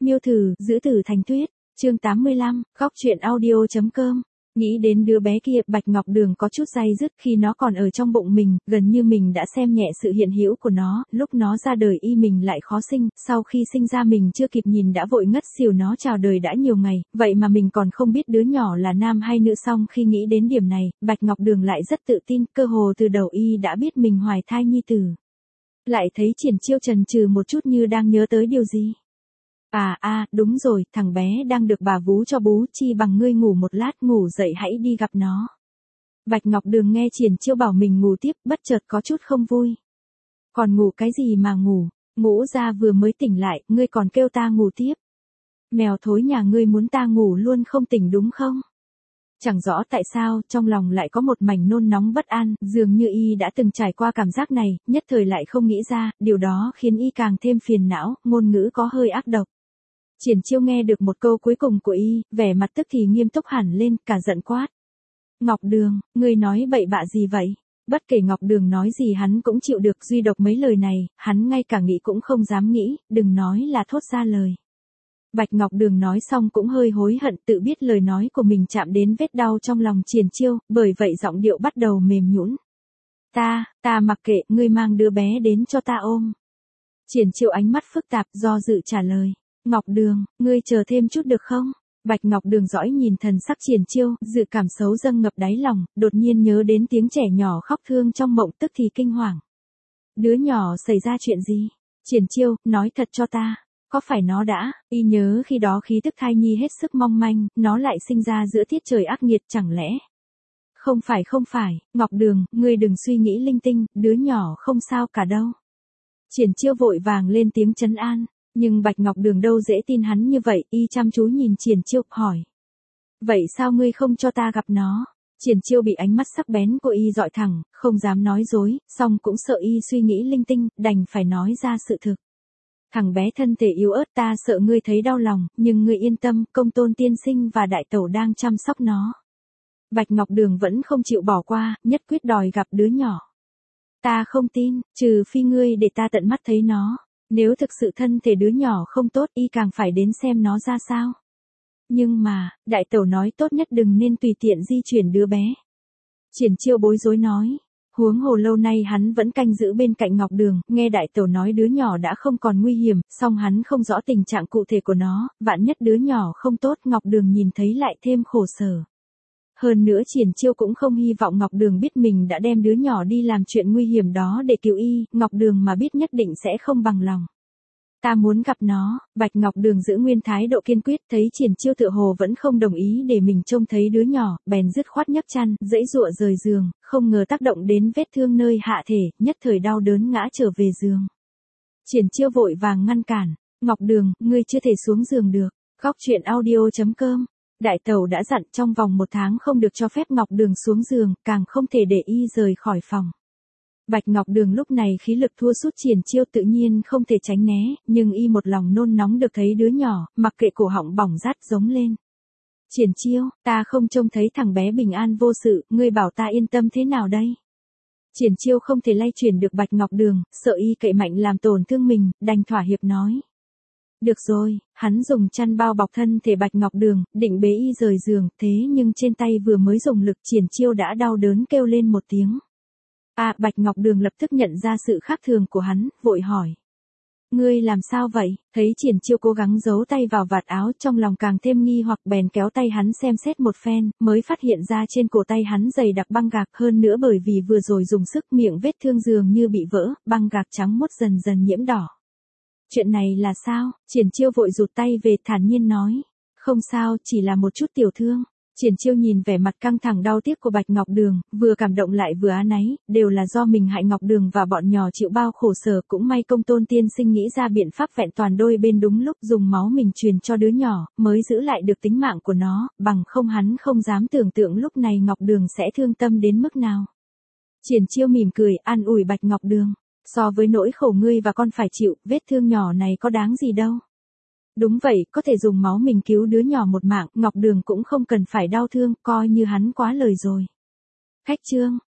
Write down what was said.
Miêu thử, giữ tử thành tuyết, chương 85, góc truyện audio.com. Nghĩ đến đứa bé kia, Bạch Ngọc Đường có chút day dứt khi nó còn ở trong bụng mình, gần như mình đã xem nhẹ sự hiện hữu của nó, lúc nó ra đời y mình lại khó sinh, sau khi sinh ra mình chưa kịp nhìn đã vội ngất xỉu, nó chào đời đã nhiều ngày, vậy mà mình còn không biết đứa nhỏ là nam hay nữ. Xong khi nghĩ đến điểm này, Bạch Ngọc Đường lại rất tự tin, cơ hồ từ đầu y đã biết mình hoài thai nhi tử. Lại thấy Triển Chiêu chần chừ một chút như đang nhớ tới điều gì. Đúng rồi, thằng bé đang được bà vú cho bú, chi bằng ngươi ngủ một lát, ngủ dậy hãy đi gặp nó. Bạch Ngọc Đường nghe Triển Chiêu bảo mình ngủ tiếp, bất chợt có chút không vui. Còn ngủ cái gì mà ngủ, ngủ ra vừa mới tỉnh lại, ngươi còn kêu ta ngủ tiếp. Mèo thối nhà ngươi muốn ta ngủ luôn không tỉnh đúng không? Chẳng rõ tại sao, trong lòng lại có một mảnh nôn nóng bất an, dường như y đã từng trải qua cảm giác này, nhất thời lại không nghĩ ra, điều đó khiến y càng thêm phiền não, ngôn ngữ có hơi ác độc. Triển Chiêu nghe được một câu cuối cùng của y, vẻ mặt tức thì nghiêm túc hẳn lên, cả giận quát. Ngọc Đường, ngươi nói bậy bạ gì vậy? Bất kể Ngọc Đường nói gì hắn cũng chịu được, duy độc mấy lời này, hắn ngay cả nghĩ cũng không dám nghĩ, đừng nói là thốt ra lời. Bạch Ngọc Đường nói xong cũng hơi hối hận, tự biết lời nói của mình chạm đến vết đau trong lòng Triển Chiêu, bởi vậy giọng điệu bắt đầu mềm nhũn. Ta mặc kệ, ngươi mang đứa bé đến cho ta ôm. Triển Chiêu ánh mắt phức tạp, do dự trả lời. Ngọc Đường, ngươi chờ thêm chút được không? Bạch Ngọc Đường dõi nhìn thần sắc Triển Chiêu, dự cảm xấu dâng ngập đáy lòng, đột nhiên nhớ đến tiếng trẻ nhỏ khóc thương trong mộng, tức thì kinh hoàng. Đứa nhỏ xảy ra chuyện gì? Triển Chiêu, nói thật cho ta. Có phải nó đã, y nhớ khi đó khí tức thai nhi hết sức mong manh, nó lại sinh ra giữa tiết trời ác nghiệt chẳng lẽ? Không phải, Ngọc Đường, ngươi đừng suy nghĩ linh tinh, đứa nhỏ không sao cả đâu. Triển Chiêu vội vàng lên tiếng trấn an, nhưng Bạch Ngọc Đường đâu dễ tin hắn như vậy, y chăm chú nhìn Triển Chiêu, hỏi. Vậy sao ngươi không cho ta gặp nó? Triển Chiêu bị ánh mắt sắc bén của y dọi thẳng, không dám nói dối, song cũng sợ y suy nghĩ linh tinh, đành phải nói ra sự thực. Thằng bé thân thể yếu ớt, ta sợ ngươi thấy đau lòng, nhưng ngươi yên tâm, Công Tôn tiên sinh và đại tẩu đang chăm sóc nó. Bạch Ngọc Đường vẫn không chịu bỏ qua, nhất quyết đòi gặp đứa nhỏ. Ta không tin, trừ phi ngươi để ta tận mắt thấy nó, nếu thực sự thân thể đứa nhỏ không tốt, y càng phải đến xem nó ra sao. Nhưng mà, đại tẩu nói tốt nhất đừng nên tùy tiện di chuyển đứa bé. Triển Chiêu bối rối nói. Huống hồ lâu nay hắn vẫn canh giữ bên cạnh Ngọc Đường, nghe đại tẩu nói đứa nhỏ đã không còn nguy hiểm, song hắn không rõ tình trạng cụ thể của nó, vạn nhất đứa nhỏ không tốt, Ngọc Đường nhìn thấy lại thêm khổ sở. Hơn nữa Triển Chiêu cũng không hy vọng Ngọc Đường biết mình đã đem đứa nhỏ đi làm chuyện nguy hiểm đó để cứu y, Ngọc Đường mà biết nhất định sẽ không bằng lòng. Ta muốn gặp nó. Bạch Ngọc Đường giữ nguyên thái độ kiên quyết, thấy Triển Chiêu tựa hồ vẫn không đồng ý để mình trông thấy đứa nhỏ, bèn dứt khoát nhấc chăn, giãy giụa rời giường, không ngờ tác động đến vết thương nơi hạ thể, nhất thời đau đớn ngã trở về giường. Triển Chiêu vội vàng ngăn cản. Ngọc Đường, ngươi chưa thể xuống giường được. Góc truyện audio.com. Đại tẩu đã dặn trong vòng 1 tháng không được cho phép Ngọc Đường xuống giường, càng không thể để y rời khỏi phòng. Bạch Ngọc Đường lúc này khí lực thua sút Triển Chiêu, tự nhiên không thể tránh né, nhưng y một lòng nôn nóng được thấy đứa nhỏ, mặc kệ cổ họng bỏng rát giống lên. Triển Chiêu, ta không trông thấy thằng bé bình an vô sự, ngươi bảo ta yên tâm thế nào đây? Triển Chiêu không thể lay chuyển được Bạch Ngọc Đường, sợ y cậy mạnh làm tổn thương mình, đành thỏa hiệp nói. Được rồi, hắn dùng chăn bao bọc thân thể Bạch Ngọc Đường, định bế y rời giường, thế nhưng trên tay vừa mới dùng lực, Triển Chiêu đã đau đớn kêu lên một tiếng. Bạch Ngọc Đường lập tức nhận ra sự khác thường của hắn, vội hỏi. Ngươi làm sao vậy? Thấy Triển Chiêu cố gắng giấu tay vào vạt áo, trong lòng càng thêm nghi hoặc, bèn kéo tay hắn xem xét một phen, mới phát hiện ra trên cổ tay hắn dày đặc băng gạc, hơn nữa bởi vì vừa rồi dùng sức, miệng vết thương dường như bị vỡ, băng gạc trắng muốt dần dần nhiễm đỏ. Chuyện này là sao? Triển Chiêu vội rụt tay về, thản nhiên nói. Không sao, chỉ là một chút tiểu thương. Triển Chiêu nhìn vẻ mặt căng thẳng đau tiếc của Bạch Ngọc Đường, vừa cảm động lại vừa áy náy, đều là do mình hại Ngọc Đường và bọn nhỏ chịu bao khổ sở, cũng may Công Tôn tiên sinh nghĩ ra biện pháp vẹn toàn đôi bên đúng lúc, dùng máu mình truyền cho đứa nhỏ, mới giữ lại được tính mạng của nó, bằng không hắn không dám tưởng tượng lúc này Ngọc Đường sẽ thương tâm đến mức nào. Triển Chiêu mỉm cười, an ủi Bạch Ngọc Đường, so với nỗi khổ ngươi và con phải chịu, vết thương nhỏ này có đáng gì đâu. Đúng vậy, có thể dùng máu mình cứu đứa nhỏ một mạng, Ngọc Đường cũng không cần phải đau thương, coi như hắn quá lời rồi. Khách trương,